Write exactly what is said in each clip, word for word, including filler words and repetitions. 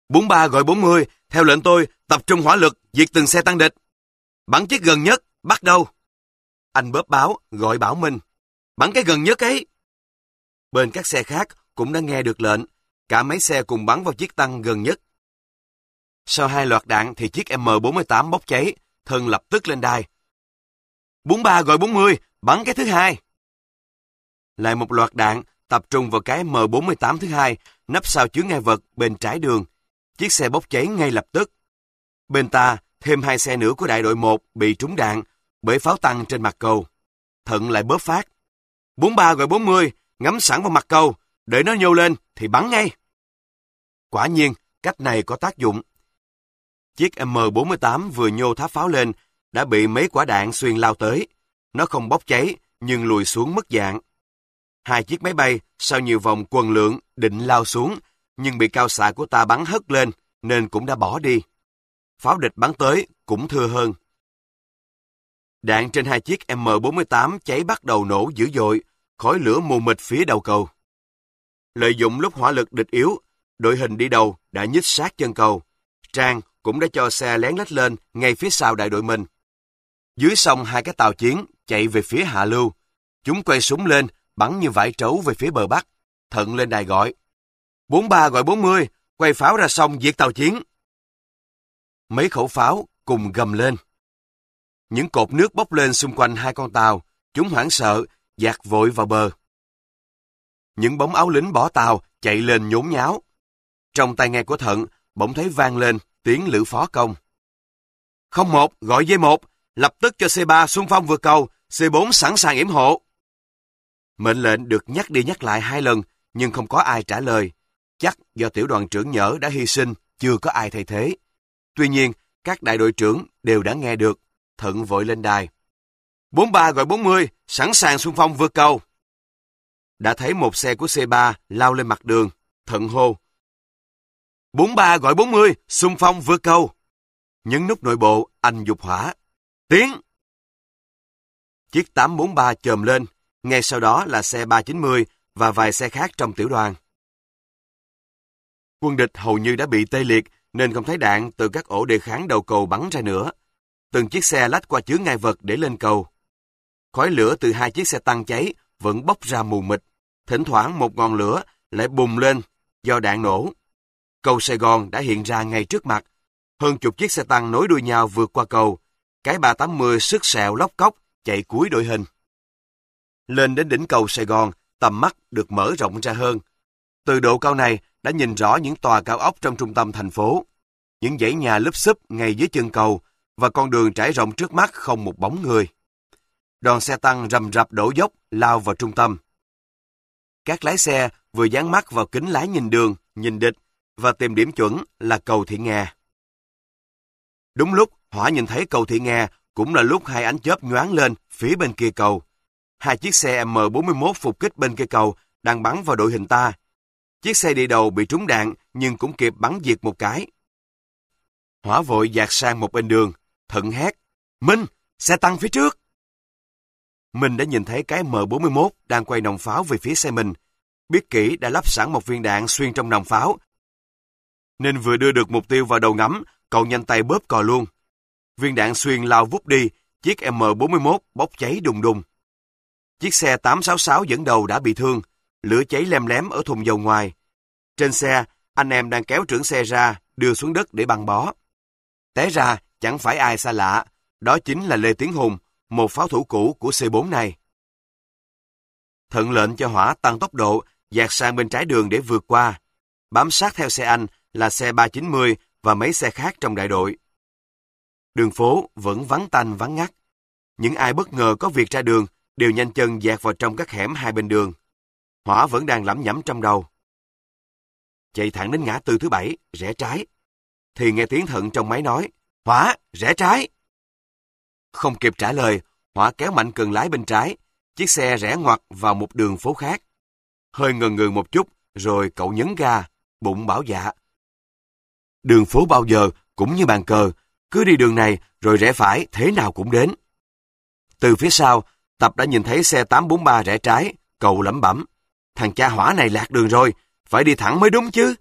bốn ba gọi bốn mươi, theo lệnh tôi, tập trung hỏa lực, diệt từng xe tăng địch. Bắn chiếc gần nhất, bắt đầu. Anh bóp báo, gọi Bảo Minh. Bắn cái gần nhất ấy. Bên các xe khác cũng đã nghe được lệnh, cả mấy xe cùng bắn vào chiếc tăng gần nhất. Sau hai loạt đạn thì chiếc M bốn tám bốc cháy, Thân lập tức lên đài. bốn ba gọi bốn mươi, bắn cái thứ hai. Lại một loạt đạn tập trung vào cái M bốn tám thứ hai, nấp sau chướng ngại vật bên trái đường. Chiếc xe bốc cháy ngay lập tức. Bên ta, thêm hai xe nữa của đại đội một bị trúng đạn bởi pháo tăng trên mặt cầu. Thận lại bóp phát. bốn ba gọi bốn mươi, ngắm sẵn vào mặt cầu, để nó nhô lên thì bắn ngay. Quả nhiên, cách này có tác dụng. Chiếc M bốn tám vừa nhô tháp pháo lên, đã bị mấy quả đạn xuyên lao tới. Nó không bốc cháy, nhưng lùi xuống mất dạng. Hai chiếc máy bay, sau nhiều vòng quần lượn, định lao xuống, nhưng bị cao xạ của ta bắn hất lên, nên cũng đã bỏ đi. Pháo địch bắn tới, cũng thưa hơn. Đạn trên hai chiếc M bốn tám cháy bắt đầu nổ dữ dội, khói lửa mù mịt phía đầu cầu. Lợi dụng lúc hỏa lực địch yếu, đội hình đi đầu đã nhích sát chân cầu. Trang cũng đã cho xe lén lách lên ngay phía sau đại đội mình. Dưới sông hai cái tàu chiến chạy về phía hạ lưu. Chúng quay súng lên, bắn như vải trấu về phía bờ bắc. Thận lên đài gọi. bốn ba gọi bốn mươi, quay pháo ra sông diệt tàu chiến. Mấy khẩu pháo cùng gầm lên. Những cột nước bốc lên xung quanh hai con tàu. Chúng hoảng sợ, dạt vội vào bờ. Những bóng áo lính bỏ tàu chạy lên nhốn nháo. Trong tai nghe của Thận bỗng thấy vang lên tiếng lữ phó công. không một gọi D một, lập tức cho C ba xung phong vượt cầu, C bốn sẵn sàng yểm hộ. Mệnh lệnh được nhắc đi nhắc lại hai lần, nhưng không có ai trả lời. Chắc do tiểu đoàn trưởng Nhỡ đã hy sinh, chưa có ai thay thế. Tuy nhiên, các đại đội trưởng đều đã nghe được. Thận vội lên đài. bốn ba gọi bốn mươi, sẵn sàng xung phong vượt cầu. Đã thấy một xe của C ba lao lên mặt đường. Thận hô. bốn ba gọi bốn mươi, xung phong vượt cầu. Nhấn nút nội bộ, anh dục hỏa. Tiến! Chiếc tám bốn ba chồm lên, ngay sau đó là xe ba chín mươi và vài xe khác trong tiểu đoàn. Quân địch hầu như đã bị tê liệt, nên không thấy đạn từ các ổ đề kháng đầu cầu bắn ra nữa. Từng chiếc xe lách qua chướng ngại vật để lên cầu. Khói lửa từ hai chiếc xe tăng cháy vẫn bốc ra mù mịt. Thỉnh thoảng một ngọn lửa lại bùng lên do đạn nổ. Cầu Sài Gòn đã hiện ra ngay trước mặt. Hơn chục chiếc xe tăng nối đuôi nhau vượt qua cầu. Cái ba tám mươi sức sẹo lóc cóc chạy cuối đội hình. Lên đến đỉnh cầu Sài Gòn, tầm mắt được mở rộng ra hơn. Từ độ cao này đã nhìn rõ những tòa cao ốc trong trung tâm thành phố. Những dãy nhà lúp xúp ngay dưới chân cầu và con đường trải rộng trước mắt không một bóng người. Đoàn xe tăng rầm rập đổ dốc lao vào trung tâm. Các lái xe vừa dán mắt vào kính lái nhìn đường, nhìn địch và tìm điểm chuẩn là cầu Thị Nga. Đúng lúc Hỏa nhìn thấy cầu Thị Nga cũng là lúc hai ánh chớp nhoáng lên phía bên kia cầu. Hai chiếc xe M bốn mốt phục kích bên kia cầu đang bắn vào đội hình ta. Chiếc xe đi đầu bị trúng đạn nhưng cũng kịp bắn diệt một cái. Hỏa vội dạt sang một bên đường. Thận hét. Minh, xe tăng phía trước. Minh đã nhìn thấy cái M bốn mốt đang quay nòng pháo về phía xe mình. Biết kỹ đã lắp sẵn một viên đạn xuyên trong nòng pháo. Nên vừa đưa được mục tiêu vào đầu ngắm, cậu nhanh tay bóp cò luôn. Viên đạn xuyên lao vút đi, chiếc M bốn mốt bốc cháy đùng đùng. Chiếc xe tám sáu sáu dẫn đầu đã bị thương, lửa cháy lem lém ở thùng dầu ngoài. Trên xe, anh em đang kéo trưởng xe ra, đưa xuống đất để băng bó. Té ra, chẳng phải ai xa lạ, đó chính là Lê Tiến Hùng, một pháo thủ cũ của C bốn này. Thận lệnh cho Hỏa tăng tốc độ, dạt sang bên trái đường để vượt qua. Bám sát theo xe anh là xe ba chín mươi và mấy xe khác trong đại đội. Đường phố vẫn vắng tanh vắng ngắt. Những ai bất ngờ có việc ra đường đều nhanh chân dạt vào trong các hẻm hai bên đường. Hỏa vẫn đang lẩm nhẩm trong đầu. Chạy thẳng đến ngã tư thứ bảy, rẽ trái. Thì nghe tiếng Thận trong máy nói, Hỏa, rẽ trái. Không kịp trả lời, Hỏa kéo mạnh cần lái bên trái. Chiếc xe rẽ ngoặt vào một đường phố khác. Hơi ngần ngừ một chút, rồi cậu nhấn ga, bụng bảo dạ. Đường phố bao giờ cũng như bàn cờ, cứ đi đường này rồi rẽ phải thế nào cũng đến. Từ phía sau, Tập đã nhìn thấy xe tám bốn ba rẽ trái, cậu lẩm bẩm. Thằng cha Hỏa này lạc đường rồi, phải đi thẳng mới đúng chứ.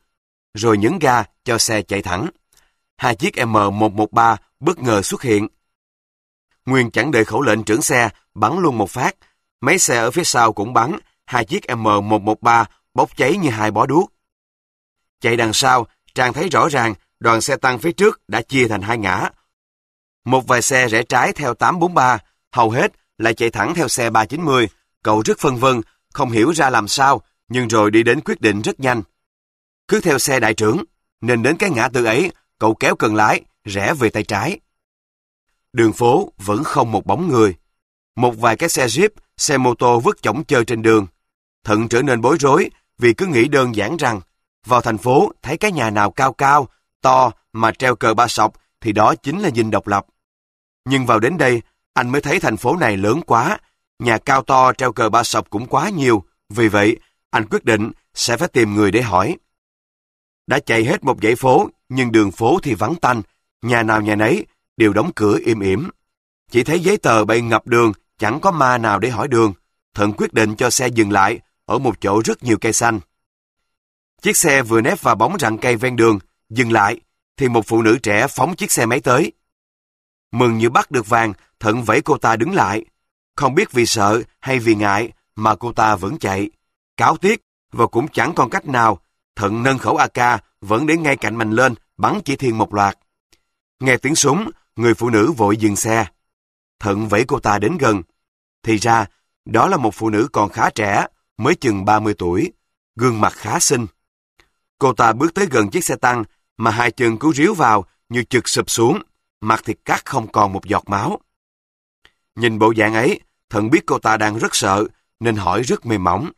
rồi nhấn ga cho xe chạy thẳng. Hai chiếc M một một ba bất ngờ xuất hiện. Nguyên chẳng đợi khẩu lệnh trưởng xe, bắn luôn một phát. Mấy xe ở phía sau cũng bắn, hai chiếc M một một ba bốc cháy như hai bó đuốc. Chạy đằng sau, Trang thấy rõ ràng đoàn xe tăng phía trước đã chia thành hai ngã. Một vài xe rẽ trái theo tám bốn ba, hầu hết lại chạy thẳng theo xe ba chín mươi. Cậu rất phân vân, không hiểu ra làm sao, nhưng rồi đi đến quyết định rất nhanh. Cứ theo xe đại trưởng, nên đến cái ngã tư ấy, cậu kéo cần lái, rẽ về tay trái. Đường phố vẫn không một bóng người. Một vài cái xe Jeep, xe mô tô vứt chổng chơi trên đường. Thận trở nên bối rối vì cứ nghĩ đơn giản rằng vào thành phố thấy cái nhà nào cao cao, to mà treo cờ ba sọc thì đó chính là dinh độc lập. Nhưng vào đến đây, anh mới thấy thành phố này lớn quá, nhà cao to treo cờ ba sọc cũng quá nhiều, vì vậy anh quyết định sẽ phải tìm người để hỏi. Đã chạy hết một dãy phố, nhưng đường phố thì vắng tanh, nhà nào nhà nấy đều đóng cửa im ỉm. Chỉ thấy giấy tờ bay ngập đường, chẳng có ma nào để hỏi đường. Thận quyết định cho xe dừng lại ở một chỗ rất nhiều cây xanh. Chiếc xe vừa nép vào bóng rặng cây ven đường, dừng lại, thì một phụ nữ trẻ phóng chiếc xe máy tới. Mừng như bắt được vàng, Thận vẫy cô ta đứng lại. Không biết vì sợ hay vì ngại mà cô ta vẫn chạy. Cáo tiếc và cũng chẳng còn cách nào, Thận nâng khẩu a ca vẫn để ngay cạnh mình lên, bắn chỉ thiên một loạt. Nghe tiếng súng, người phụ nữ vội dừng xe. Thận vẫy cô ta đến gần. Thì ra, đó là một phụ nữ còn khá trẻ, mới chừng ba mươi tuổi, gương mặt khá xinh. Cô ta bước tới gần chiếc xe tăng, mà hai chân cứ ríu vào như chực sụp xuống, mặt thì cắt không còn một giọt máu. Nhìn bộ dạng ấy, Thận biết cô ta đang rất sợ, nên hỏi rất mềm mỏng.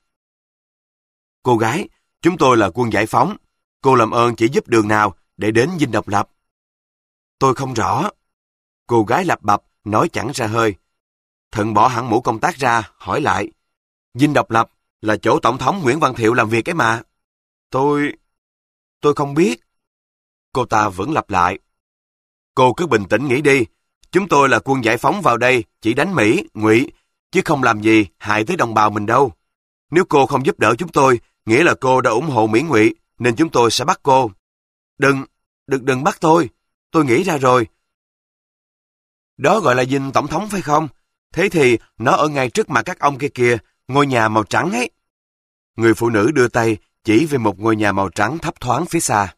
Cô gái, chúng tôi là quân giải phóng. Cô làm ơn chỉ giúp đường nào để đến dinh độc lập. Tôi không rõ. Cô gái lắp bắp, nói chẳng ra hơi. Thận bỏ hẳn mũ công tác ra, hỏi lại. Dinh độc lập là chỗ Tổng thống Nguyễn Văn Thiệu làm việc ấy mà. Tôi... tôi không biết. Cô ta vẫn lặp lại. Cô cứ bình tĩnh nghĩ đi. Chúng tôi là quân giải phóng vào đây chỉ đánh Mỹ, Ngụy, chứ không làm gì hại tới đồng bào mình đâu. Nếu cô không giúp đỡ chúng tôi, nghĩa là cô đã ủng hộ Mỹ Ngụy, nên chúng tôi sẽ bắt cô. Đừng, đừng, đừng bắt tôi. Tôi nghĩ ra rồi. Đó gọi là dinh tổng thống phải không? Thế thì nó ở ngay trước mặt các ông kia kìa, ngôi nhà màu trắng ấy. Người phụ nữ đưa tay chỉ về một ngôi nhà màu trắng thấp thoáng phía xa.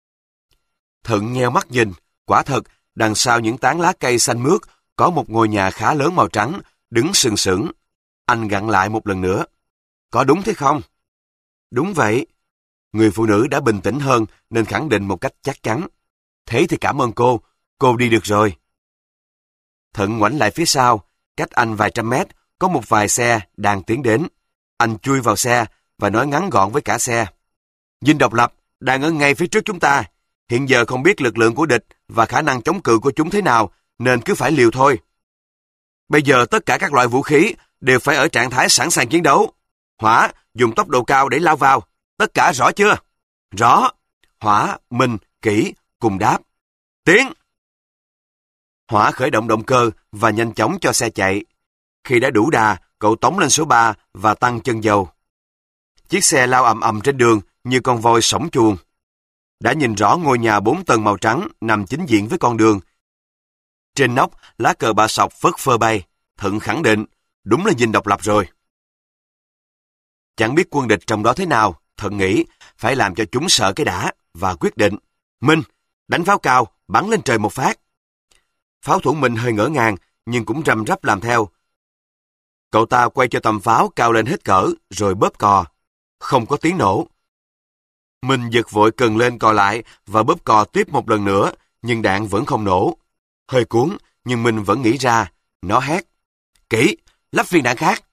Thận nheo mắt nhìn, quả thật, đằng sau những tán lá cây xanh mướt có một ngôi nhà khá lớn màu trắng, đứng sừng sững. Anh gặn lại một lần nữa. Có đúng thế không? Đúng vậy. Người phụ nữ đã bình tĩnh hơn nên khẳng định một cách chắc chắn. Thế thì cảm ơn cô, cô đi được rồi. Thận ngoảnh lại phía sau, cách anh vài trăm mét, có một vài xe đang tiến đến. Anh chui vào xe và nói ngắn gọn với cả xe. Dinh độc lập đang ở ngay phía trước chúng ta. Hiện giờ không biết lực lượng của địch và khả năng chống cự của chúng thế nào, nên cứ phải liều thôi. Bây giờ tất cả các loại vũ khí đều phải ở trạng thái sẵn sàng chiến đấu. Hỏa dùng tốc độ cao để lao vào. Tất cả rõ chưa? Rõ. Hỏa, Minh, Kỷ cùng đáp. Tiến! Hỏa khởi động động cơ và nhanh chóng cho xe chạy. Khi đã đủ đà, cậu tống lên số ba và tăng chân dầu. Chiếc xe lao ầm ầm trên đường như con voi sổng chuồng. Đã nhìn rõ ngôi nhà bốn tầng màu trắng nằm chính diện với con đường. Trên nóc, lá cờ ba sọc phất phơ bay. Thận khẳng định, đúng là dinh độc lập rồi. Chẳng biết quân địch trong đó thế nào, Thận nghĩ phải làm cho chúng sợ cái đã và quyết định. Minh, đánh pháo cao, bắn lên trời một phát. Pháo thủ Minh hơi ngỡ ngàng nhưng cũng răm rắp làm theo. Cậu ta quay cho tầm pháo cao lên hết cỡ rồi bóp cò. Không có tiếng nổ. Minh giật vội cần lên cò lại và bóp cò tiếp một lần nữa, nhưng đạn vẫn không nổ. Hơi cuốn, nhưng Minh vẫn nghĩ ra. Nó hét. Kỷ, lắp viên đạn khác.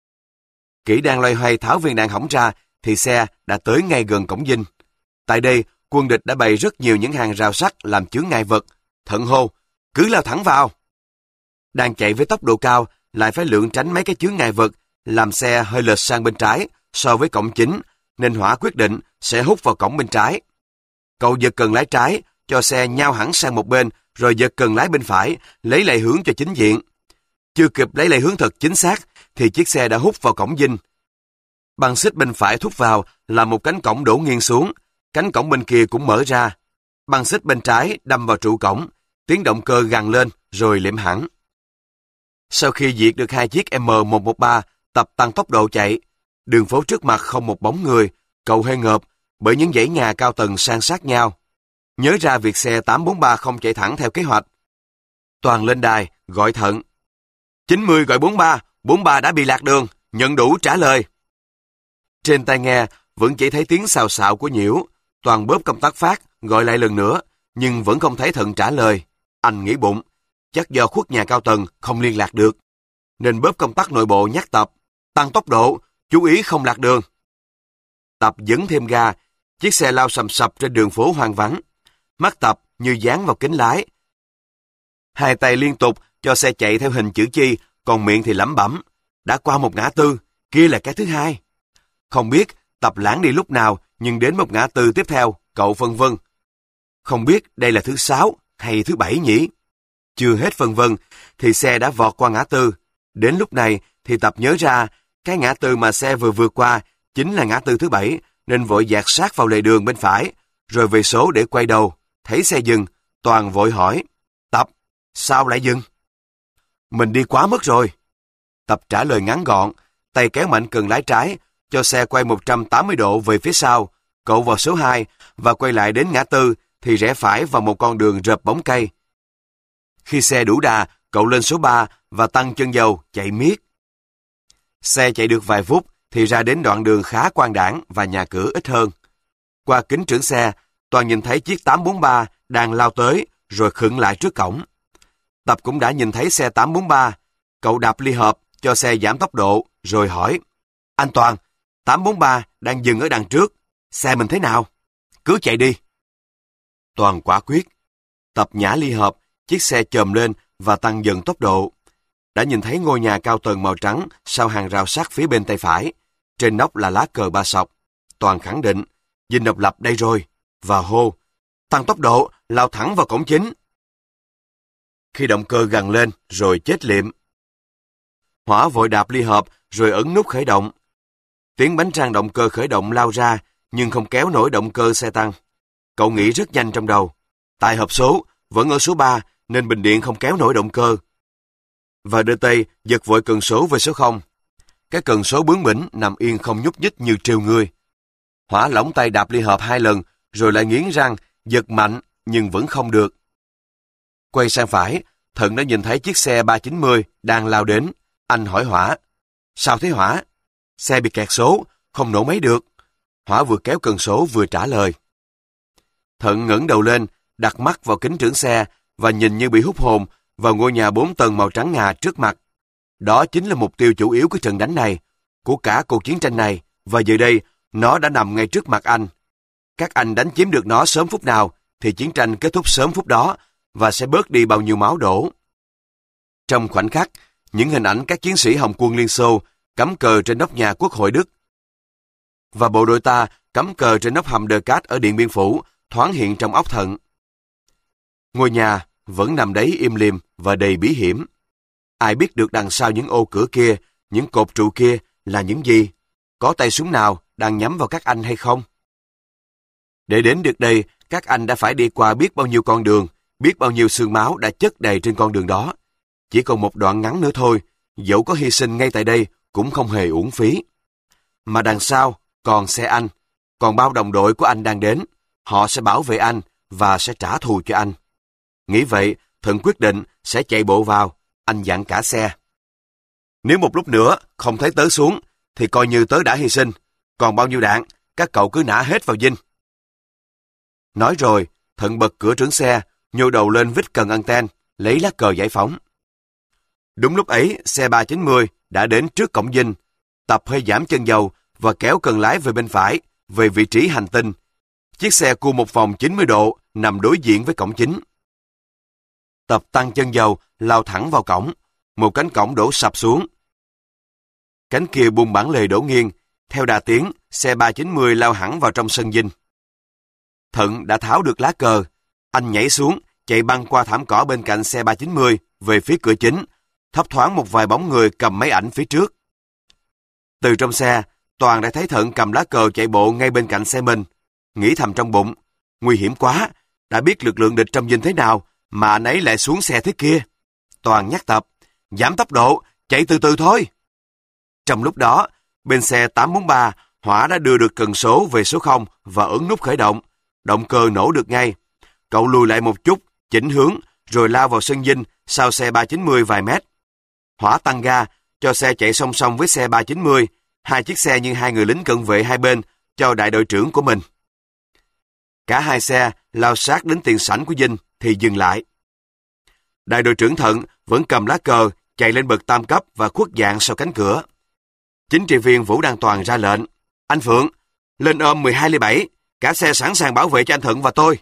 Kỷ đang loay hoay tháo viên đạn hỏng ra, thì xe đã tới ngay gần cổng dinh. Tại đây, quân địch đã bày rất nhiều những hàng rào sắt làm chướng ngại vật. Thận hô, cứ lao thẳng vào. Đang chạy với tốc độ cao, lại phải lượn tránh mấy cái chướng ngại vật, làm xe hơi lệch sang bên trái so với cổng chính, nên Hỏa quyết định sẽ hút vào cổng bên trái. Cậu giật cần lái trái, cho xe nhao hẳn sang một bên, rồi giật cần lái bên phải, lấy lại hướng cho chính diện. Chưa kịp lấy lại hướng thật chính xác, thì chiếc xe đã hút vào cổng dinh. Băng xích bên phải thúc vào là một cánh cổng đổ nghiêng xuống. cánh cổng bên kia cũng mở ra. Băng xích bên trái đâm vào trụ cổng, tiếng động cơ gằn lên rồi liệm hẳn. Sau khi diệt được hai chiếc M một một ba, Tập tăng tốc độ chạy. Đường phố trước mặt không một bóng người, cậu hơi ngợp bởi những dãy nhà cao tầng san sát nhau. Nhớ ra việc xe tám bốn ba không chạy thẳng theo kế hoạch. Toàn lên đài, gọi Thận. chín mươi gọi bốn ba, bốn ba đã bị lạc đường, nhận đủ trả lời. Trên tai nghe vẫn chỉ thấy tiếng xào xạo của Nhiễu. Toàn bóp công tắc phát, gọi lại lần nữa, nhưng vẫn không thấy Thận trả lời. Anh nghĩ bụng, chắc do khuất nhà cao tầng không liên lạc được, nên bóp công tắc nội bộ nhắc Tập, tăng tốc độ, chú ý không lạc đường. Tập dấn thêm ga, chiếc xe lao sầm sập trên đường phố hoang vắng. Mắt Tập như dán vào kính lái. Hai tay liên tục cho xe chạy theo hình chữ chi, còn miệng thì lẩm bẩm. Đã qua một ngã tư, kia là cái thứ hai. Không biết Tập lãng đi lúc nào, nhưng đến một ngã tư tiếp theo, cậu phân vân. Không biết đây là thứ sáu hay thứ bảy nhỉ? Chưa hết phân vân, thì xe đã vọt qua ngã tư. Đến lúc này thì Tập nhớ ra, cái ngã tư mà xe vừa vượt qua chính là ngã tư thứ bảy, nên vội dạt sát vào lề đường bên phải, rồi về số để quay đầu. Thấy xe dừng, Toàn vội hỏi, Tập, sao lại dừng? Mình đi quá mất rồi. Tập trả lời ngắn gọn, tay kéo mạnh cần lái trái, cho xe quay một trăm tám mươi độ về phía sau. Cậu vào số hai và quay lại đến ngã tư thì rẽ phải vào một con đường rợp bóng cây. Khi xe đủ đà, cậu lên số ba và tăng chân dầu chạy miết. Xe chạy được vài phút thì ra đến đoạn đường khá quang đãng và nhà cửa ít hơn. Qua kính trưởng xe, Toàn nhìn thấy chiếc tám bốn ba đang lao tới rồi khựng lại trước cổng. Tập cũng đã nhìn thấy xe tám bốn ba. Cậu đạp ly hợp cho xe giảm tốc độ rồi hỏi, anh Toàn, tám bốn ba đang dừng ở đằng trước, xe mình thế nào? Cứ chạy đi. Toàn quả quyết. Tập nhả ly hợp, chiếc xe chồm lên và tăng dần tốc độ. Đã nhìn thấy ngôi nhà cao tầng màu trắng sau hàng rào sắt phía bên tay phải. Trên nóc là lá cờ ba sọc. Toàn khẳng định, Dinh Độc Lập đây rồi. Và hô, tăng tốc độ, lao thẳng vào cổng chính. Khi động cơ gằn lên rồi chết liệm. Hỏa vội đạp ly hợp rồi ấn nút khởi động. Tiếng bánh răng động cơ khởi động lao ra nhưng không kéo nổi động cơ xe tăng. Cậu nghĩ rất nhanh trong đầu. Tại hộp số vẫn ở số ba nên bình điện không kéo nổi động cơ. Và đưa tay giật vội cần số về số không. Cái cần số bướng bỉnh nằm yên không nhúc nhích như trêu ngươi. Hỏa lỏng tay đạp ly hợp hai lần rồi lại nghiến răng giật mạnh nhưng vẫn không được. Quay sang phải, Thận đã nhìn thấy chiếc xe ba chín mươi đang lao đến. Anh hỏi Hỏa, sao thế Hỏa? Xe bị kẹt số, không nổ máy được. Hỏa vừa kéo cần số vừa trả lời. Thận ngẩng đầu lên, đặt mắt vào kính trưởng xe và nhìn như bị hút hồn vào ngôi nhà bốn tầng màu trắng ngà trước mặt. Đó chính là mục tiêu chủ yếu của trận đánh này, của cả cuộc chiến tranh này, và giờ đây nó đã nằm ngay trước mặt anh. Các anh đánh chiếm được nó sớm phút nào thì chiến tranh kết thúc sớm phút đó và sẽ bớt đi bao nhiêu máu đổ. Trong khoảnh khắc, những hình ảnh các chiến sĩ Hồng quân Liên Xô cắm cờ trên nóc nhà Quốc hội Đức và bộ đội ta cắm cờ trên nóc hầm Đờ Cát ở Điện Biên Phủ thoáng hiện trong óc Thận. Ngôi nhà vẫn nằm đấy im lìm và đầy bí hiểm. Ai biết được đằng sau những ô cửa kia, những cột trụ kia là những gì? Có tay súng nào đang nhắm vào các anh hay không? Để đến được đây, các anh đã phải đi qua biết bao nhiêu con đường, biết bao nhiêu xương máu đã chất đầy trên con đường đó. Chỉ còn một đoạn ngắn nữa thôi, dẫu có hy sinh ngay tại đây cũng không hề uổng phí. Mà đằng sau còn xe anh, còn bao đồng đội của anh đang đến. Họ sẽ bảo vệ anh và sẽ trả thù cho anh. Nghĩ vậy, Thận quyết định sẽ chạy bộ vào. Anh dặn cả xe. Nếu một lúc nữa không thấy tớ xuống, thì coi như tớ đã hy sinh. Còn bao nhiêu đạn, các cậu cứ nã hết vào dinh. Nói rồi, Thận bật cửa trướng xe, nhô đầu lên vít cần anten, lấy lá cờ giải phóng. Đúng lúc ấy, xe ba chín mươi đã đến trước cổng dinh. Tập hơi giảm chân dầu và kéo cần lái về bên phải, về vị trí hành tinh. Chiếc xe cua một vòng chín mươi độ nằm đối diện với cổng chính. Tập tăng chân dầu, lao thẳng vào cổng. Một cánh cổng đổ sập xuống. Cánh kia bung bản lề đổ nghiêng. Theo đà tiến, xe ba chín mươi lao hẳn vào trong sân dinh. Thận đã tháo được lá cờ. Anh nhảy xuống, chạy băng qua thảm cỏ bên cạnh xe ba chín mươi về phía cửa chính. Thấp thoáng một vài bóng người cầm máy ảnh phía trước. Từ trong xe, Toàn đã thấy Thận cầm lá cờ chạy bộ ngay bên cạnh xe mình. nghĩ thầm trong bụng, nguy hiểm quá, đã biết lực lượng địch trong dinh thế nào mà anh ấy lại xuống xe thế kia. Toàn nhắc Tập, giảm tốc độ, chạy từ từ thôi. Trong lúc đó, bên xe tám bốn ba, Hỏa đã đưa được cần số về số không và ấn nút khởi động. Động cơ nổ được ngay. Cậu lùi lại một chút, chỉnh hướng, rồi lao vào sân dinh sau xe ba chín mươi vài mét. Hỏa tăng ga, cho xe chạy song song với xe ba chín mươi, hai chiếc xe như hai người lính cận vệ hai bên, cho đại đội trưởng của mình. Cả hai xe lao sát đến tiền sảnh của dinh thì dừng lại. Đại đội trưởng Thận vẫn cầm lá cờ, chạy lên bậc tam cấp và khuất dạng sau cánh cửa. Chính trị viên Vũ Đăng Toàn ra lệnh, anh Phượng, lên ôm mười hai ly bảy, cả xe sẵn sàng bảo vệ cho anh Thận và tôi.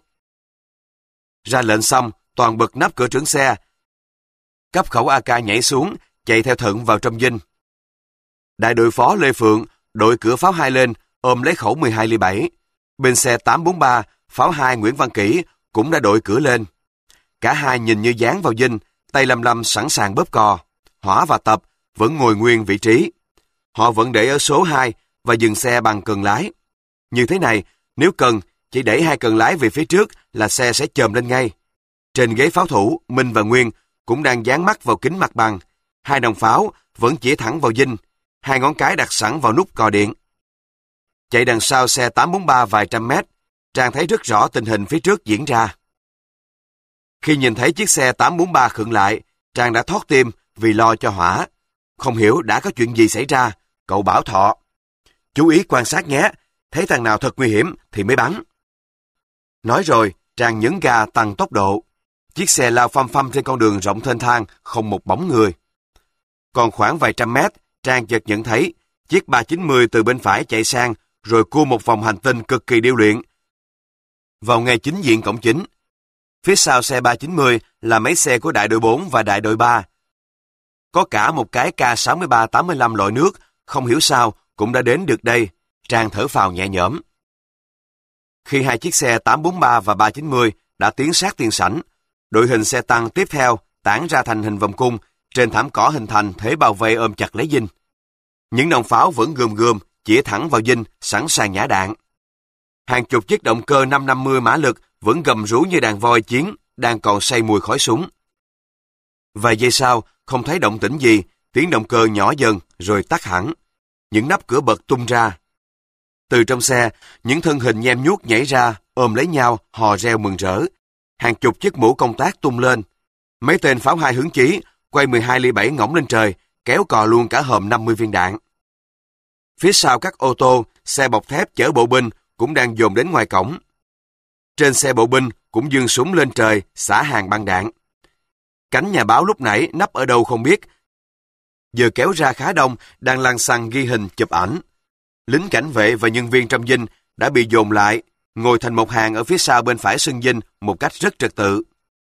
Ra lệnh xong, Toàn bật nắp cửa trưởng xe, cấp khẩu a ca nhảy xuống, chạy theo Thận vào trong dinh. Đại đội phó Lê Phượng đội cửa pháo hai lên, ôm lấy khẩu mười hai ly bảy. Bên xe tám bốn ba, pháo hai Nguyễn Văn Kỷ cũng đã đội cửa lên. Cả hai nhìn như dán vào dinh, tay lăm lăm sẵn sàng bóp cò. Hỏa và Tập vẫn ngồi nguyên vị trí. Họ vẫn để ở số hai và dừng xe bằng cần lái. Như thế này, nếu cần, chỉ đẩy hai cần lái về phía trước là xe sẽ chồm lên ngay. Trên ghế pháo thủ, Minh và Nguyên cũng đang dán mắt vào kính mặt bằng. Hai nòng pháo vẫn chỉ thẳng vào dinh, hai ngón cái đặt sẵn vào nút cò điện. Chạy đằng sau xe tám bốn ba vài trăm mét, Trang thấy rất rõ tình hình phía trước diễn ra. Khi nhìn thấy chiếc xe tám bốn ba khựng lại, Trang đã thót tim vì lo cho Hỏa. Không hiểu đã có chuyện gì xảy ra, cậu bảo Thọ, chú ý quan sát nhé, thấy thằng nào thật nguy hiểm thì mới bắn. Nói rồi, Trang nhấn ga tăng tốc độ. Chiếc xe lao phăm phăm trên con đường rộng thênh thang, không một bóng người. Còn khoảng vài trăm mét, Trang chợt nhận thấy chiếc ba chín mươi từ bên phải chạy sang, rồi cua một vòng hành tinh cực kỳ điêu luyện vào ngay chính diện cổng chính. Phía sau xe ba chín mươi là mấy xe của đại đội bốn và đại đội ba. Có cả một cái K sáu ba tám lăm loại nước, không hiểu sao cũng đã đến được đây. Trang thở phào nhẹ nhõm. Khi hai chiếc xe tám bốn ba và ba chín mươi đã tiến sát tiền sảnh, đội hình xe tăng tiếp theo tản ra thành hình vòng cung, trên thảm cỏ hình thành thế bao vây ôm chặt lấy dinh. Những nòng pháo vẫn gườm gườm, chĩa thẳng vào dinh, sẵn sàng nhả đạn. Hàng chục chiếc động cơ năm năm mươi mã lực vẫn gầm rú như đàn voi chiến, đang còn say mùi khói súng. Vài giây sau, không thấy động tĩnh gì, tiếng động cơ nhỏ dần rồi tắt hẳn. Những nắp cửa bật tung ra. Từ trong xe, những thân hình nhem nhuốc nhảy ra, ôm lấy nhau, hò reo mừng rỡ. Hàng chục chiếc mũ công tác tung lên. Mấy tên pháo hai hướng chí, quay mười hai ly bảy ngỗng lên trời, kéo cò luôn cả hòm năm mươi viên đạn. Phía sau các ô tô, xe bọc thép chở bộ binh cũng đang dồn đến ngoài cổng. Trên xe bộ binh cũng giương súng lên trời, xả hàng băng đạn. Cánh nhà báo lúc nãy nấp ở đâu không biết, giờ kéo ra khá đông, đang lăng xăng ghi hình chụp ảnh. Lính cảnh vệ và nhân viên trong dinh đã bị dồn lại, ngồi thành một hàng ở phía sau bên phải sân dinh một cách rất trật tự.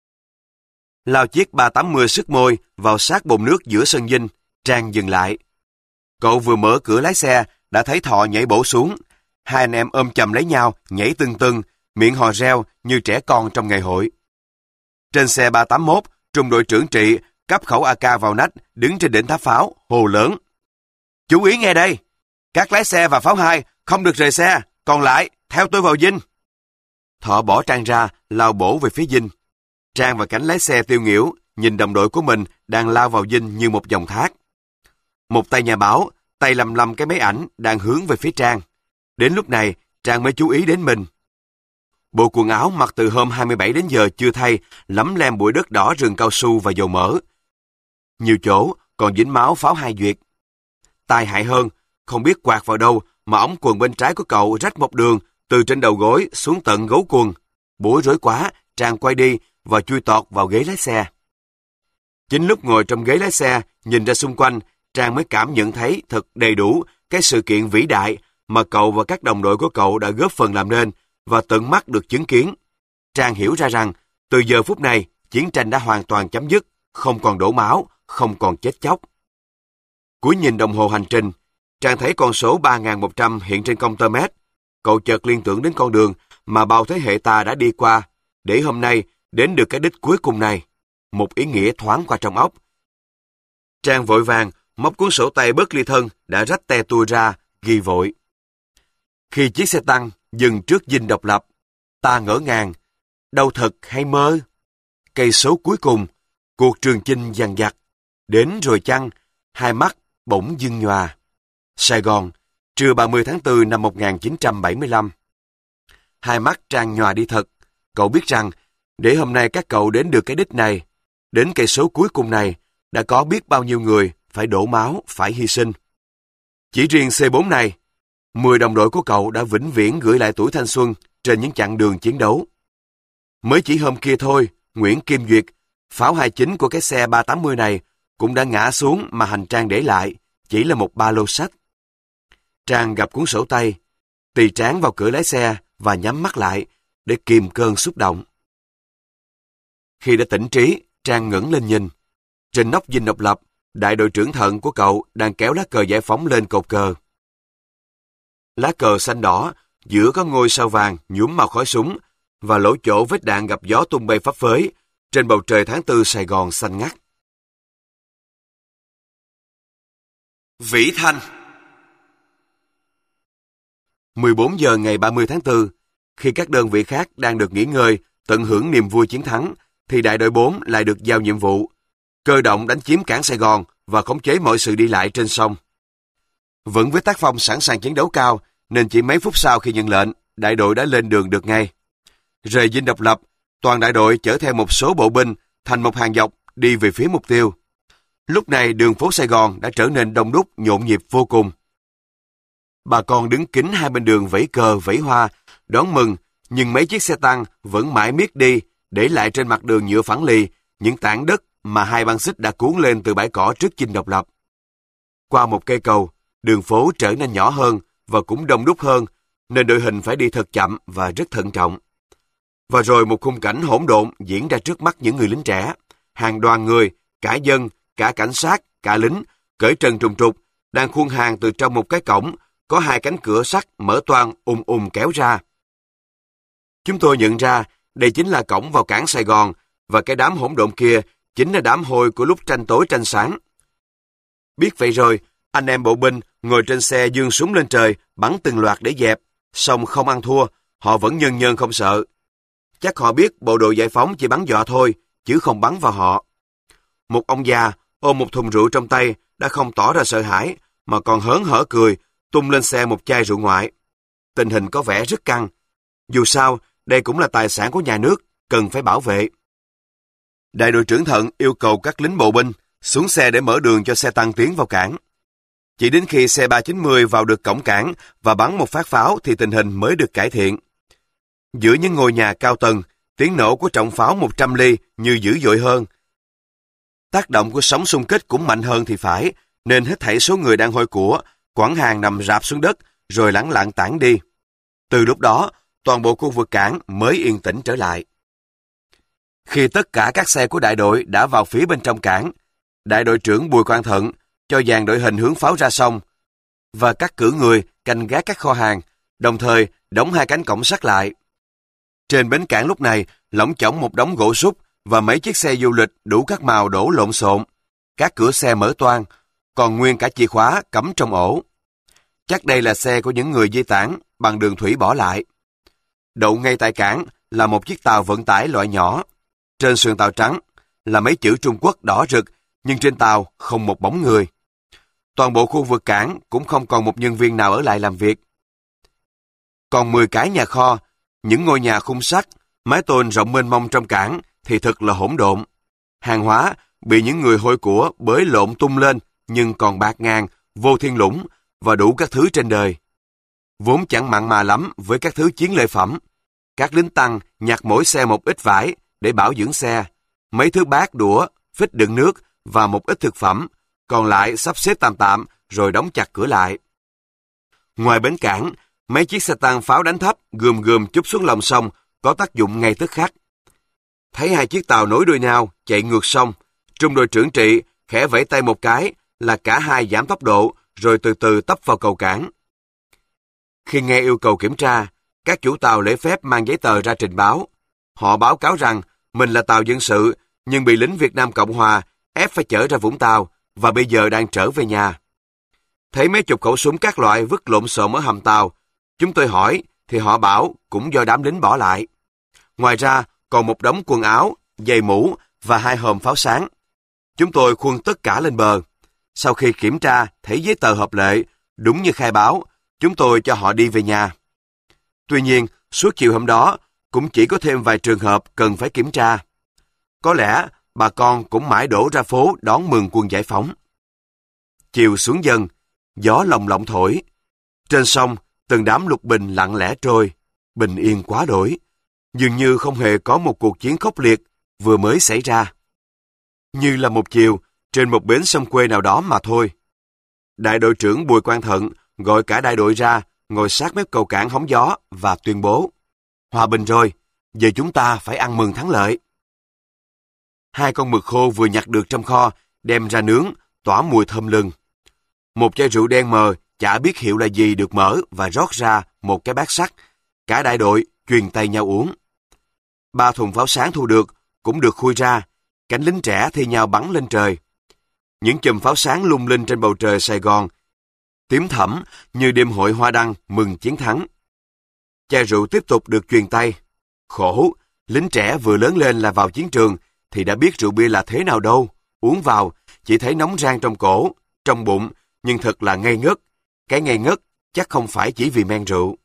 Lao chiếc ba tám mươi sức môi vào sát bồn nước giữa sân dinh, Trang dừng lại. Cậu vừa mở cửa lái xe, đã thấy Thọ nhảy bổ xuống. Hai anh em ôm chầm lấy nhau, nhảy tưng tưng, miệng hò reo như trẻ con trong ngày hội. Trên xe ba tám mốt, trung đội trưởng Trị cắp khẩu a ca vào nách, đứng trên đỉnh tháp pháo, hồ lớn. Chú ý nghe đây, các lái xe và pháo hai không được rời xe, còn lại, theo tôi vào dinh. Thọ bỏ Trang ra, lao bổ về phía dinh. Trang và cánh lái xe tiêu nghỉu, nhìn đồng đội của mình đang lao vào dinh như một dòng thác. Một tay nhà báo, tay lầm lầm cái máy ảnh đang hướng về phía Trang. Đến lúc này, Trang mới chú ý đến mình. Bộ quần áo mặc từ hôm hai mươi bảy đến giờ chưa thay, lấm lem bụi đất đỏ rừng cao su và dầu mỡ. Nhiều chỗ còn dính máu pháo hai duyệt. Tai hại hơn, không biết quạt vào đâu mà ống quần bên trái của cậu rách một đường từ trên đầu gối xuống tận gấu quần. Bối rối quá, Trang quay đi và chui tọt vào ghế lái xe. Chính lúc ngồi trong ghế lái xe, nhìn ra xung quanh, Trang mới cảm nhận thấy thật đầy đủ cái sự kiện vĩ đại mà cậu và các đồng đội của cậu đã góp phần làm nên và tận mắt được chứng kiến. Trang hiểu ra rằng, từ giờ phút này, chiến tranh đã hoàn toàn chấm dứt, không còn đổ máu, không còn chết chóc. Cúi nhìn đồng hồ hành trình, Trang thấy con số ba nghìn một trăm hiện trên công tơ mét. Cậu chợt liên tưởng đến con đường mà bao thế hệ ta đã đi qua, để hôm nay đến được cái đích cuối cùng này. Một ý nghĩa thoáng qua trong óc. Trang vội vàng móc cuốn sổ tay bớt ly thân đã rách te tua ra, ghi vội. Khi chiếc xe tăng Dừng trước dinh độc lập, ta ngỡ ngàng, đâu thật hay mơ? Cây số cuối cùng, cuộc trường chinh dằng dặc, đến rồi chăng, hai mắt bỗng dưng nhòa. Sài Gòn, trưa ba mươi tháng tư năm một nghìn chín trăm bảy mươi lăm. Hai mắt Trang nhòa đi thật. Cậu biết rằng, để hôm nay các cậu đến được cái đích này, đến cây số cuối cùng này, đã có biết bao nhiêu người phải đổ máu, phải hy sinh. Chỉ riêng C bốn này, mười đồng đội của cậu đã vĩnh viễn gửi lại tuổi thanh xuân trên những chặng đường chiến đấu. Mới chỉ hôm kia thôi, Nguyễn Kim Duyệt, pháo hai chín của cái xe ba tám mươi này, cũng đã ngã xuống mà hành trang để lại, chỉ là một ba lô sách. Trang gặp cuốn sổ tay, tì trán vào cửa lái xe và nhắm mắt lại để kìm cơn xúc động. Khi đã tỉnh trí, Trang ngẩng lên nhìn. Trên nóc dinh độc lập, đại đội trưởng Thận của cậu đang kéo lá cờ giải phóng lên cột cờ. Lá cờ xanh đỏ, giữa có ngôi sao vàng nhuốm màu khói súng và lỗ chỗ vết đạn gặp gió tung bay phấp phới trên bầu trời tháng tư Sài Gòn xanh ngắt. Vĩ Thanh. mười bốn giờ ngày ba mươi tháng tư, khi các đơn vị khác đang được nghỉ ngơi, tận hưởng niềm vui chiến thắng, thì đại đội bốn lại được giao nhiệm vụ cơ động đánh chiếm cảng Sài Gòn và khống chế mọi sự đi lại trên sông. Vẫn với tác phong sẵn sàng chiến đấu cao, nên chỉ mấy phút sau khi nhận lệnh, đại đội đã lên đường được ngay. Rời dinh độc lập, toàn đại đội chở theo một số bộ binh thành một hàng dọc đi về phía mục tiêu. Lúc này đường phố Sài Gòn đã trở nên đông đúc, nhộn nhịp vô cùng. Bà con đứng kín hai bên đường vẫy cờ, vẫy hoa, đón mừng, nhưng mấy chiếc xe tăng vẫn mãi miết đi, để lại trên mặt đường nhựa phẳng lì những tảng đất mà hai băng xích đã cuốn lên từ bãi cỏ trước dinh độc lập. Qua một cây cầu, đường phố trở nên nhỏ hơn và cũng đông đúc hơn, nên đội hình phải đi thật chậm và rất thận trọng. Và rồi một khung cảnh hỗn độn diễn ra trước mắt những người lính trẻ. Hàng đoàn người, cả dân, cả cảnh sát, cả lính, cởi trần trùng trục, đang khuôn hàng từ trong một cái cổng, có hai cánh cửa sắt mở toang ùm ùm kéo ra. Chúng tôi nhận ra đây chính là cổng vào cảng Sài Gòn, và cái đám hỗn độn kia chính là đám hôi của lúc tranh tối tranh sáng. Biết vậy rồi, anh em bộ binh ngồi trên xe giương súng lên trời, bắn từng loạt để dẹp, song không ăn thua, họ vẫn nhơn nhơn không sợ. Chắc họ biết bộ đội giải phóng chỉ bắn dọa thôi, chứ không bắn vào họ. Một ông già ôm một thùng rượu trong tay đã không tỏ ra sợ hãi, mà còn hớn hở cười, tung lên xe một chai rượu ngoại. Tình hình có vẻ rất căng. Dù sao, đây cũng là tài sản của nhà nước, cần phải bảo vệ. Đại đội trưởng Thận yêu cầu các lính bộ binh xuống xe để mở đường cho xe tăng tiến vào cảng. Chỉ đến khi xe ba chín mươi vào được cổng cảng và bắn một phát pháo thì tình hình mới được cải thiện. Giữa những ngôi nhà cao tầng, tiếng nổ của trọng pháo một trăm ly như dữ dội hơn. Tác động của sóng xung kích cũng mạnh hơn thì phải, nên hết thảy số người đang hôi của, quãng hàng nằm rạp xuống đất, rồi lẳng lặng tản đi. Từ lúc đó, toàn bộ khu vực cảng mới yên tĩnh trở lại. Khi tất cả các xe của đại đội đã vào phía bên trong cảng, đại đội trưởng Bùi Quang Thận cho dàn đội hình hướng pháo ra sông, và cắt cử người canh gác các kho hàng, đồng thời đóng hai cánh cổng sắt lại. Trên bến cảng lúc này lỏng chỏng một đống gỗ súc và mấy chiếc xe du lịch đủ các màu đổ lộn xộn. Các cửa xe mở toang, còn nguyên cả chìa khóa cắm trong ổ. Chắc đây là xe của những người di tản bằng đường thủy bỏ lại. Đậu ngay tại cảng là một chiếc tàu vận tải loại nhỏ. Trên sườn tàu trắng là mấy chữ Trung Quốc đỏ rực, nhưng trên tàu không một bóng người. Toàn bộ khu vực cảng cũng không còn một nhân viên nào ở lại làm việc. Còn mười cái nhà kho, những ngôi nhà khung sắt, mái tôn rộng mênh mông trong cảng thì thật là hỗn độn. Hàng hóa bị những người hôi của bới lộn tung lên, nhưng còn bạt ngàn, vô thiên lũng và đủ các thứ trên đời. Vốn chẳng mặn mà lắm với các thứ chiến lợi phẩm. Các lính tăng nhặt mỗi xe một ít vải để bảo dưỡng xe, mấy thứ bát đũa, phích đựng nước và một ít thực phẩm, còn lại sắp xếp tạm tạm rồi đóng chặt cửa lại. Ngoài bến cảng, mấy chiếc xe tăng pháo đánh thấp gườm gườm chút xuống lòng sông có tác dụng ngay tức khắc. Thấy hai chiếc tàu nối đuôi nhau chạy ngược sông, trung đội trưởng Trị khẽ vẫy tay một cái là cả hai giảm tốc độ rồi từ từ tấp vào cầu cảng. Khi nghe yêu cầu kiểm tra, các chủ tàu lễ phép mang giấy tờ ra trình báo. Họ báo cáo rằng mình là tàu dân sự nhưng bị lính Việt Nam Cộng Hòa ép phải chở ra Vũng Tàu và bây giờ đang trở về nhà. Thấy mấy chục khẩu súng các loại vứt lộn xộn ở hầm tàu, chúng tôi hỏi thì họ bảo cũng do đám lính bỏ lại. Ngoài ra, còn một đống quần áo, giày mũ và hai hòm pháo sáng. Chúng tôi khuân tất cả lên bờ. Sau khi kiểm tra, thấy giấy tờ hợp lệ, đúng như khai báo, chúng tôi cho họ đi về nhà. Tuy nhiên, suốt chiều hôm đó, cũng chỉ có thêm vài trường hợp cần phải kiểm tra. Có lẽ, bà con cũng mãi đổ ra phố đón mừng quân giải phóng. Chiều xuống dần, gió lồng lộng thổi. Trên sông, từng đám lục bình lặng lẽ trôi, bình yên quá đổi. Dường như không hề có một cuộc chiến khốc liệt vừa mới xảy ra. Như là một chiều, trên một bến sông quê nào đó mà thôi. Đại đội trưởng Bùi Quang Thận gọi cả đại đội ra, ngồi sát mép cầu cảng hóng gió và tuyên bố: hòa bình rồi, giờ chúng ta phải ăn mừng thắng lợi. Hai con mực khô vừa nhặt được trong kho, đem ra nướng, tỏa mùi thơm lừng. Một chai rượu đen mờ, chả biết hiệu là gì được mở và rót ra một cái bát sắt. Cả đại đội truyền tay nhau uống. Ba thùng pháo sáng thu được cũng được khui ra, cánh lính trẻ thi nhau bắn lên trời. Những chùm pháo sáng lung linh trên bầu trời Sài Gòn, tím thẫm như đêm hội hoa đăng mừng chiến thắng. Chai rượu tiếp tục được truyền tay. Khổ, lính trẻ vừa lớn lên là vào chiến trường thì đã biết rượu bia là thế nào đâu. Uống vào, chỉ thấy nóng rang trong cổ, trong bụng, nhưng thật là ngây ngất. Cái ngây ngất chắc không phải chỉ vì men rượu.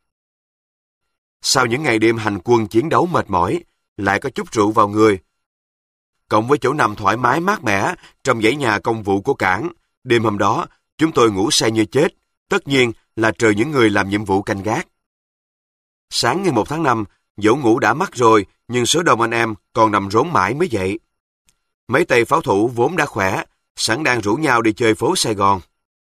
Sau những ngày đêm hành quân chiến đấu mệt mỏi, lại có chút rượu vào người. Cộng với chỗ nằm thoải mái mát mẻ trong dãy nhà công vụ của cảng, đêm hôm đó chúng tôi ngủ say như chết, tất nhiên là trừ những người làm nhiệm vụ canh gác. Sáng ngày một tháng năm, dỗ ngủ đã mắc rồi, nhưng số đông anh em còn nằm rốn mãi mới dậy. Mấy tay pháo thủ vốn đã khỏe, sẵn đang rủ nhau đi chơi phố Sài Gòn.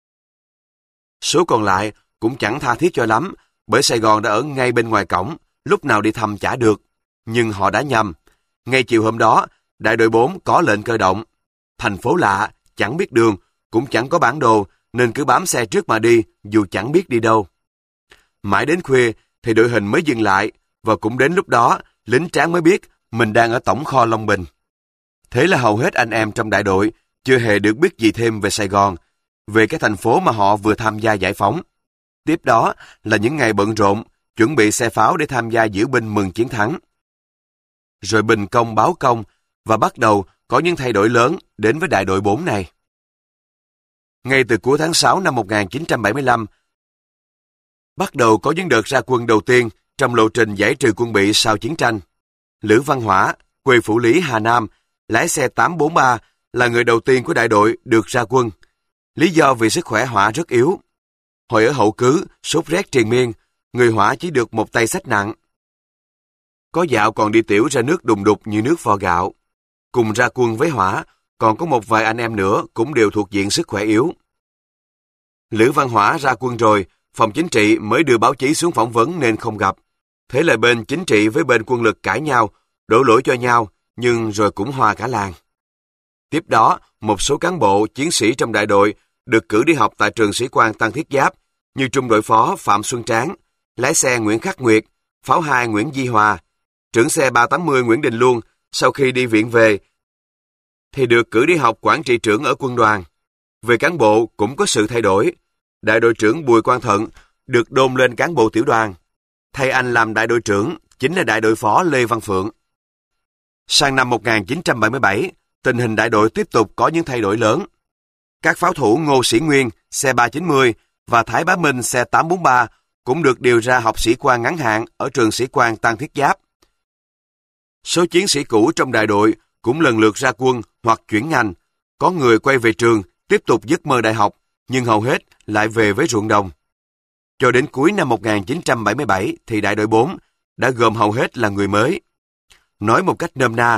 Số còn lại cũng chẳng tha thiết cho lắm, bởi Sài Gòn đã ở ngay bên ngoài cổng, lúc nào đi thăm chả được. Nhưng họ đã nhầm. Ngay chiều hôm đó, đại đội bốn có lệnh cơ động. Thành phố lạ, chẳng biết đường, cũng chẳng có bản đồ, nên cứ bám xe trước mà đi, dù chẳng biết đi đâu. Mãi đến khuya, thì đội hình mới dừng lại, và cũng đến lúc đó, lính tráng mới biết mình đang ở tổng kho Long Bình. Thế là hầu hết anh em trong đại đội chưa hề được biết gì thêm về Sài Gòn, về cái thành phố mà họ vừa tham gia giải phóng. Tiếp đó là những ngày bận rộn, chuẩn bị xe pháo để tham gia diễu binh mừng chiến thắng. Rồi bình công báo công, và bắt đầu có những thay đổi lớn đến với đại đội bốn này. Ngay từ cuối tháng sáu năm một nghìn chín trăm bảy mươi lăm, bắt đầu có những đợt ra quân đầu tiên trong lộ trình giải trừ quân bị sau chiến tranh. Lữ Văn Hỏa, quê Phủ Lý, Hà Nam, lái xe tám bốn ba, là người đầu tiên của đại đội được ra quân. Lý do vì sức khỏe Hỏa rất yếu. Hồi ở hậu cứ, sốt rét triền miên, người Hỏa chỉ được một tay xách nặng. Có dạo còn đi tiểu ra nước đùng đục như nước vo gạo. Cùng ra quân với Hỏa, còn có một vài anh em nữa cũng đều thuộc diện sức khỏe yếu. Lữ Văn Hỏa ra quân rồi, phòng chính trị mới đưa báo chí xuống phỏng vấn nên không gặp. Thế là bên chính trị với bên quân lực cãi nhau, đổ lỗi cho nhau, nhưng rồi cũng hòa cả làng. Tiếp đó, một số cán bộ, chiến sĩ trong đại đội được cử đi học tại trường sĩ quan Tăng Thiết Giáp, như trung đội phó Phạm Xuân Tráng, lái xe Nguyễn Khắc Nguyệt, pháo hai Nguyễn Di Hòa, trưởng xe ba tám mươi Nguyễn Đình Luân, sau khi đi viện về, thì được cử đi học quản trị trưởng ở quân đoàn. Về cán bộ cũng có sự thay đổi. Đại đội trưởng Bùi Quang Thận được đôn lên cán bộ tiểu đoàn. Thay anh làm đại đội trưởng chính là đại đội phó Lê Văn Phượng. Sang năm một nghìn chín trăm bảy mươi bảy, tình hình đại đội tiếp tục có những thay đổi lớn. Các pháo thủ Ngô Sĩ Nguyên, xe ba chín mươi và Thái Bá Minh, xe tám bốn ba cũng được điều ra học sĩ quan ngắn hạn ở trường sĩ quan Tăng Thiết Giáp. Số chiến sĩ cũ trong đại đội cũng lần lượt ra quân hoặc chuyển ngành. Có người quay về trường, tiếp tục giấc mơ đại học, nhưng hầu hết lại về với ruộng đồng. Cho đến cuối năm một nghìn chín trăm bảy mươi bảy thì đại đội bốn đã gồm hầu hết là người mới. Nói một cách nôm na,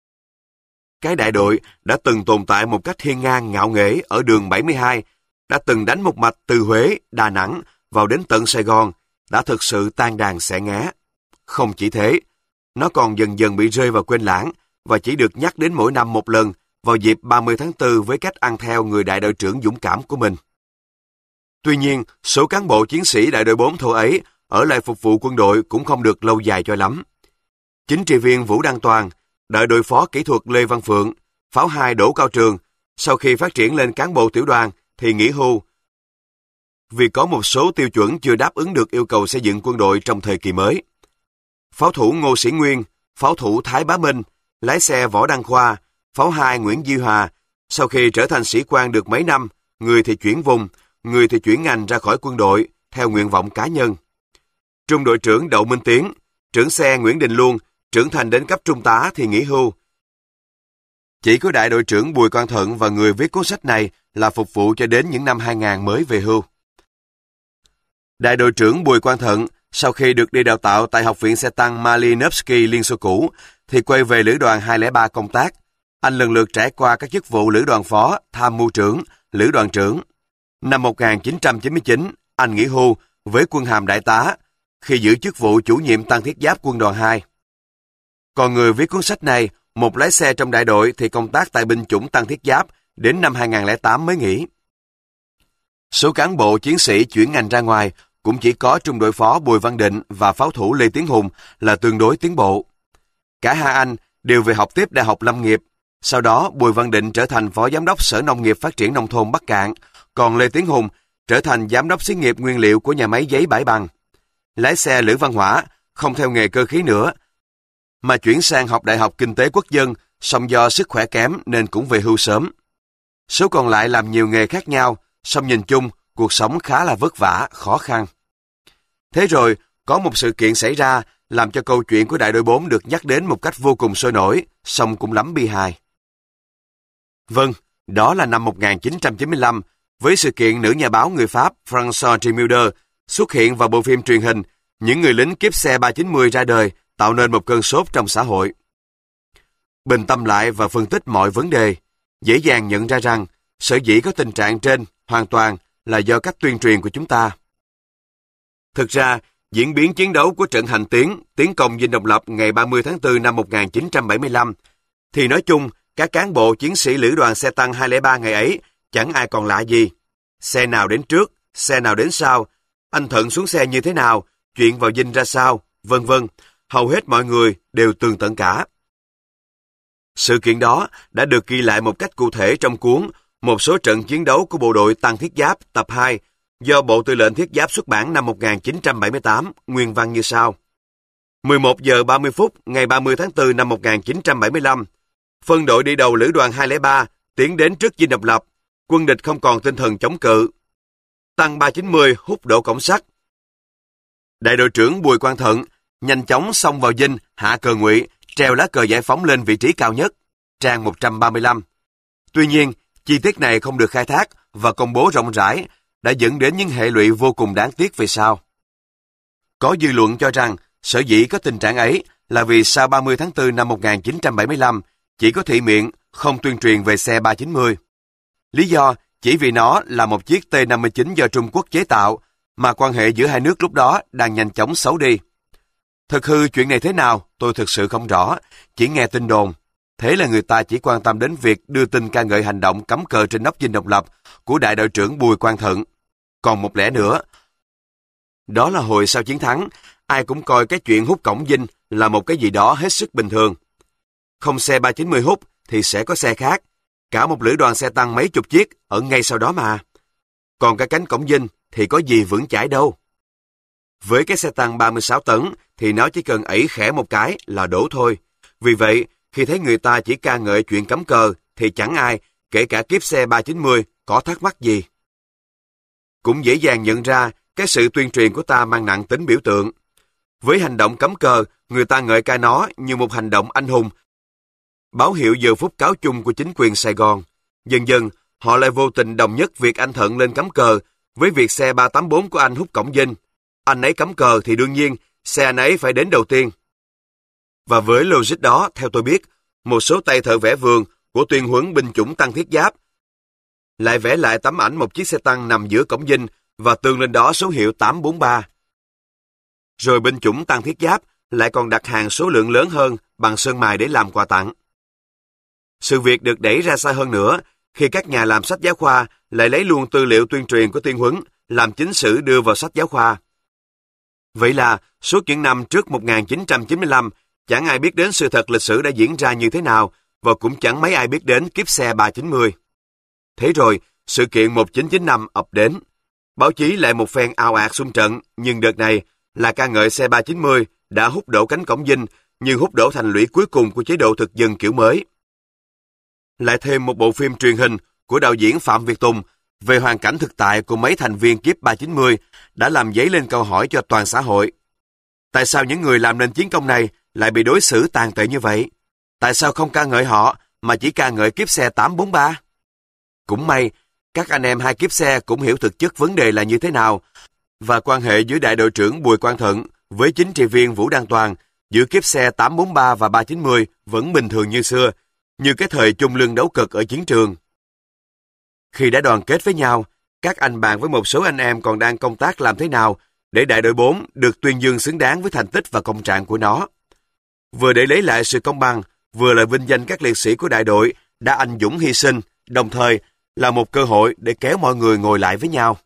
cái đại đội đã từng tồn tại một cách hiên ngang ngạo nghễ ở đường bảy mươi hai, đã từng đánh một mạch từ Huế, Đà Nẵng vào đến tận Sài Gòn, đã thực sự tan đàn xẻ nghé. Không chỉ thế, nó còn dần dần bị rơi vào quên lãng và chỉ được nhắc đến mỗi năm một lần vào dịp ba mươi tháng tư với cách ăn theo người đại đội trưởng dũng cảm của mình. Tuy nhiên, số cán bộ chiến sĩ đại đội bốn thô ấy ở lại phục vụ quân đội cũng không được lâu dài cho lắm. Chính trị viên Vũ Đăng Toàn, đại đội phó kỹ thuật Lê Văn Phượng, pháo hai Đỗ Cao Trường, sau khi phát triển lên cán bộ tiểu đoàn thì nghỉ hưu. vì có một số tiêu chuẩn chưa đáp ứng được yêu cầu xây dựng quân đội trong thời kỳ mới. Pháo thủ Ngô Sĩ Nguyên, pháo thủ Thái Bá Minh, lái xe Võ Đăng Khoa, pháo hai Nguyễn Duy Hòa, sau khi trở thành sĩ quan được mấy năm, người thì chuyển vùng, người thì chuyển ngành ra khỏi quân đội, theo nguyện vọng cá nhân. Trung đội trưởng Đậu Minh Tiến, trưởng xe Nguyễn Đình Luân, trưởng thành đến cấp trung tá thì nghỉ hưu. Chỉ có đại đội trưởng Bùi Quang Thận và người viết cuốn sách này là phục vụ cho đến những năm hai nghìn mới về hưu. Đại đội trưởng Bùi Quang Thận, sau khi được đi đào tạo tại Học viện xe tăng Malinovsky Liên Xô cũ, thì quay về Lữ đoàn hai không ba công tác. Anh lần lượt trải qua các chức vụ lữ đoàn phó, tham mưu trưởng, lữ đoàn trưởng. Năm một nghìn chín trăm chín mươi chín, anh nghỉ hưu với quân hàm đại tá, khi giữ chức vụ chủ nhiệm tăng thiết giáp quân đoàn hai. Còn người viết cuốn sách này, một lái xe trong đại đội thì công tác tại binh chủng tăng thiết giáp đến năm hai nghìn không trăm lẻ tám mới nghỉ. Số cán bộ chiến sĩ chuyển ngành ra ngoài cũng chỉ có trung đội phó Bùi Văn Định và pháo thủ Lê Tiến Hùng là tương đối tiến bộ. Cả hai anh đều về học tiếp Đại học Lâm nghiệp. Sau đó Bùi Văn Định trở thành phó giám đốc Sở Nông nghiệp Phát triển Nông thôn Bắc Cạn, còn Lê Tiến Hùng trở thành giám đốc xí nghiệp nguyên liệu của nhà máy giấy Bãi Bằng. Lái xe Lữ Văn Hỏa không theo nghề cơ khí nữa, mà chuyển sang học Đại học Kinh tế Quốc dân, song do sức khỏe kém nên cũng về hưu sớm. Số còn lại làm nhiều nghề khác nhau, song nhìn chung cuộc sống khá là vất vả, khó khăn. Thế rồi, có một sự kiện xảy ra làm cho câu chuyện của đại đội bốn được nhắc đến một cách vô cùng sôi nổi, song cũng lắm bi hài. Vâng, đó là năm một nghìn chín trăm chín mươi lăm, với sự kiện nữ nhà báo người Pháp Françoise Tremilder xuất hiện vào bộ phim truyền hình Những người lính kiếp xe ba chín mươi ra đời, tạo nên một cơn sốt trong xã hội. Bình tâm lại và phân tích mọi vấn đề, dễ dàng nhận ra rằng sở dĩ có tình trạng trên hoàn toàn là do cách tuyên truyền của chúng ta. Thực ra, diễn biến chiến đấu của trận hành tiến, tiến công dinh độc lập ngày ba mươi tháng tư năm một nghìn chín trăm bảy mươi lăm, thì nói chung, các cán bộ chiến sĩ lữ đoàn xe tăng hai không ba ngày ấy chẳng ai còn lạ gì. Xe nào đến trước, xe nào đến sau, anh Thận xuống xe như thế nào, chuyện vào dinh ra sao, vân vân, hầu hết mọi người đều tường tận cả. Sự kiện đó đã được ghi lại một cách cụ thể trong cuốn Một số trận chiến đấu của bộ đội tăng thiết giáp tập hai do Bộ Tư lệnh Thiết giáp xuất bản năm một nghìn chín trăm bảy mươi tám, nguyên văn như sau. mười một giờ ba mươi phút ngày ba mươi tháng tư năm một nghìn chín trăm bảy mươi lăm, phân đội đi đầu lữ đoàn hai không ba tiến đến trước dinh độc lập, quân địch không còn tinh thần chống cự. Tăng ba chín mươi hút đổ cổng sắt. Đại đội trưởng Bùi Quang Thận nhanh chóng xông vào dinh, hạ cờ ngụy, treo lá cờ giải phóng lên vị trí cao nhất, trang một trăm ba mươi lăm. Tuy nhiên, chi tiết này không được khai thác và công bố rộng rãi đã dẫn đến những hệ lụy vô cùng đáng tiếc về sau. Có dư luận cho rằng sở dĩ có tình trạng ấy là vì sau ba mươi tháng tư năm một nghìn chín trăm bảy mươi lăm chỉ có thị miệng, không tuyên truyền về xe ba chín mươi. Lý do chỉ vì nó là một chiếc T năm mươi chín do Trung Quốc chế tạo mà quan hệ giữa hai nước lúc đó đang nhanh chóng xấu đi. Thực hư chuyện này thế nào tôi thực sự không rõ, chỉ nghe tin đồn. Thế là người ta chỉ quan tâm đến việc đưa tin ca ngợi hành động cắm cờ trên nóc dinh độc lập của đại đội trưởng Bùi Quang Thận. Còn một lẽ nữa, đó là hồi sau chiến thắng, ai cũng coi cái chuyện hút cổng dinh là một cái gì đó hết sức bình thường. Không xe ba chín mươi hút thì sẽ có xe khác, cả một lữ đoàn xe tăng mấy chục chiếc ở ngay sau đó mà. Còn cái cánh cổng dinh thì có gì vững chãi đâu. Với cái xe tăng ba mươi sáu tấn thì nó chỉ cần ẩy khẽ một cái là đổ thôi. Vì vậy, khi thấy người ta chỉ ca ngợi chuyện cắm cờ thì chẳng ai, kể cả kiếp xe ba chín mươi, có thắc mắc gì. Cũng dễ dàng nhận ra cái sự tuyên truyền của ta mang nặng tính biểu tượng. Với hành động cắm cờ, người ta ngợi ca nó như một hành động anh hùng, báo hiệu giờ phút cáo chung của chính quyền Sài Gòn. Dần dần, họ lại vô tình đồng nhất việc anh Thận lên cắm cờ với việc xe ba tám bốn của anh hút cổng dinh. Anh ấy cắm cờ thì đương nhiên, xe anh ấy phải đến đầu tiên. Và với logic đó, theo tôi biết, một số tay thợ vẽ vườn của tuyên huấn binh chủng tăng thiết giáp lại vẽ lại tấm ảnh một chiếc xe tăng nằm giữa cổng dinh và tường lên đó số hiệu tám bốn ba. Rồi binh chủng tăng thiết giáp lại còn đặt hàng số lượng lớn hơn bằng sơn mài để làm quà tặng. Sự việc được đẩy ra xa hơn nữa khi các nhà làm sách giáo khoa lại lấy luôn tư liệu tuyên truyền của tuyên huấn làm chính sử đưa vào sách giáo khoa. Vậy là suốt những năm trước một nghìn chín trăm chín mươi lăm, chẳng ai biết đến sự thật lịch sử đã diễn ra như thế nào và cũng chẳng mấy ai biết đến kiếp xe ba chín mươi. Thế rồi, sự kiện một nghìn chín trăm chín mươi lăm ập đến. Báo chí lại một phen ào ạt xung trận, nhưng đợt này là ca ngợi xe ba chín mươi đã hút đổ cánh cổng dinh, nhưng hút đổ thành lũy cuối cùng của chế độ thực dân kiểu mới. Lại thêm một bộ phim truyền hình của đạo diễn Phạm Việt Tùng về hoàn cảnh thực tại của mấy thành viên kiếp ba chín mươi đã làm dấy lên câu hỏi cho toàn xã hội. Tại sao những người làm nên chiến công này lại bị đối xử tàn tệ như vậy? Tại sao không ca ngợi họ mà chỉ ca ngợi kiếp xe tám bốn ba? Cũng may, các anh em hai kiếp xe cũng hiểu thực chất vấn đề là như thế nào, và quan hệ giữa đại đội trưởng Bùi Quang Thận với chính trị viên Vũ Đăng Toàn giữa kiếp xe tám bốn ba và ba chín mươi vẫn bình thường như xưa, như cái thời chung lưng đấu cực ở chiến trường. Khi đã đoàn kết với nhau, các anh bàn với một số anh em còn đang công tác làm thế nào để đại đội bốn được tuyên dương xứng đáng với thành tích và công trạng của nó. Vừa để lấy lại sự công bằng, vừa là vinh danh các liệt sĩ của đại đội đã anh dũng hy sinh, đồng thời là một cơ hội để kéo mọi người ngồi lại với nhau.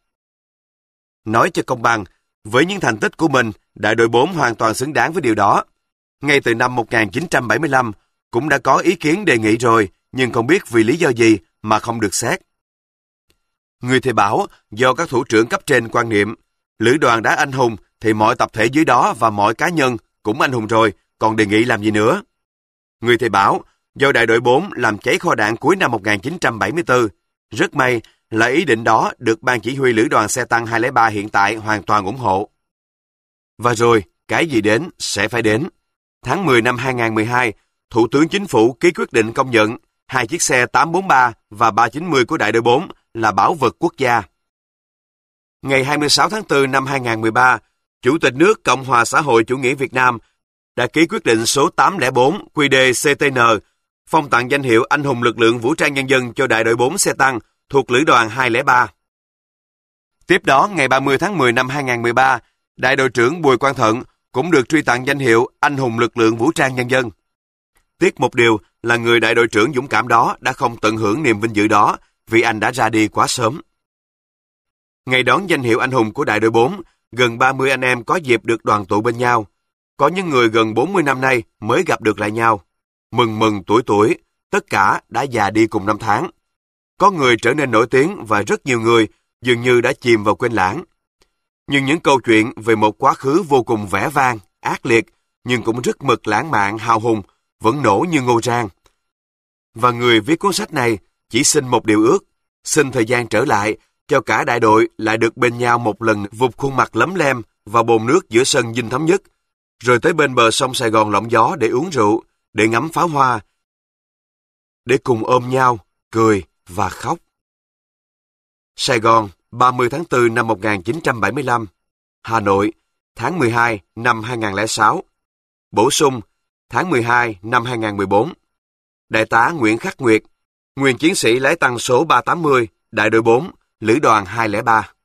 Nói cho công bằng, với những thành tích của mình, đại đội bốn hoàn toàn xứng đáng với điều đó. Ngay từ năm một nghìn chín trăm bảy mươi lăm, cũng đã có ý kiến đề nghị rồi, nhưng không biết vì lý do gì mà không được xét. Người thì bảo do các thủ trưởng cấp trên quan niệm, lữ đoàn đã anh hùng thì mọi tập thể dưới đó và mọi cá nhân cũng anh hùng rồi, còn đề nghị làm gì nữa. Người thì bảo do đại đội bốn làm cháy kho đạn cuối năm một nghìn chín trăm bảy mươi tư. Rất may là ý định đó được ban chỉ huy lữ đoàn xe tăng hai không ba hiện tại hoàn toàn ủng hộ. Và rồi, cái gì đến sẽ phải đến. Tháng mười năm hai nghìn mười hai, Thủ tướng Chính phủ ký quyết định công nhận hai chiếc xe tám bốn ba và ba chín mươi của đại đội bốn là bảo vật quốc gia. Ngày hai mươi sáu tháng tư năm hai nghìn mười ba, Chủ tịch nước Cộng hòa xã hội chủ nghĩa Việt Nam đã ký quyết định số tám không bốn quy đê xê tê en phong tặng danh hiệu Anh hùng lực lượng vũ trang nhân dân cho đại đội bốn xe tăng thuộc lữ đoàn hai không ba. Tiếp đó, ngày ba mươi tháng mười năm hai nghìn mười ba, đại đội trưởng Bùi Quang Thận cũng được truy tặng danh hiệu Anh hùng lực lượng vũ trang nhân dân. Tiếc một điều là người đại đội trưởng dũng cảm đó đã không tận hưởng niềm vinh dự đó vì anh đã ra đi quá sớm. Ngày đón danh hiệu anh hùng của đại đội bốn, gần ba mươi anh em có dịp được đoàn tụ bên nhau. Có những người gần bốn mươi năm nay mới gặp được lại nhau. Mừng mừng tuổi tuổi, tất cả đã già đi cùng năm tháng. Có người trở nên nổi tiếng và rất nhiều người dường như đã chìm vào quên lãng. Nhưng những câu chuyện về một quá khứ vô cùng vẻ vang, ác liệt, nhưng cũng rất mực lãng mạn, hào hùng, vẫn nổ như ngô rang. Và người viết cuốn sách này chỉ xin một điều ước, xin thời gian trở lại, cho cả đại đội lại được bên nhau một lần vụt khuôn mặt lấm lem vào bồn nước giữa sân Dinh Thống Nhất, rồi tới bên bờ sông Sài Gòn lộng gió để uống rượu, để ngắm pháo hoa, để cùng ôm nhau, cười và khóc. Sài Gòn, ba mươi tháng tư năm một nghìn chín trăm bảy mươi lăm. Hà Nội, tháng mười hai năm hai nghìn không trăm lẻ sáu. Bổ sung, tháng mười hai năm hai nghìn không trăm mười bốn. Đại tá Nguyễn Khắc Nguyệt, nguyên chiến sĩ lái tăng số ba tám mươi, đại đội bốn, lữ đoàn hai không ba.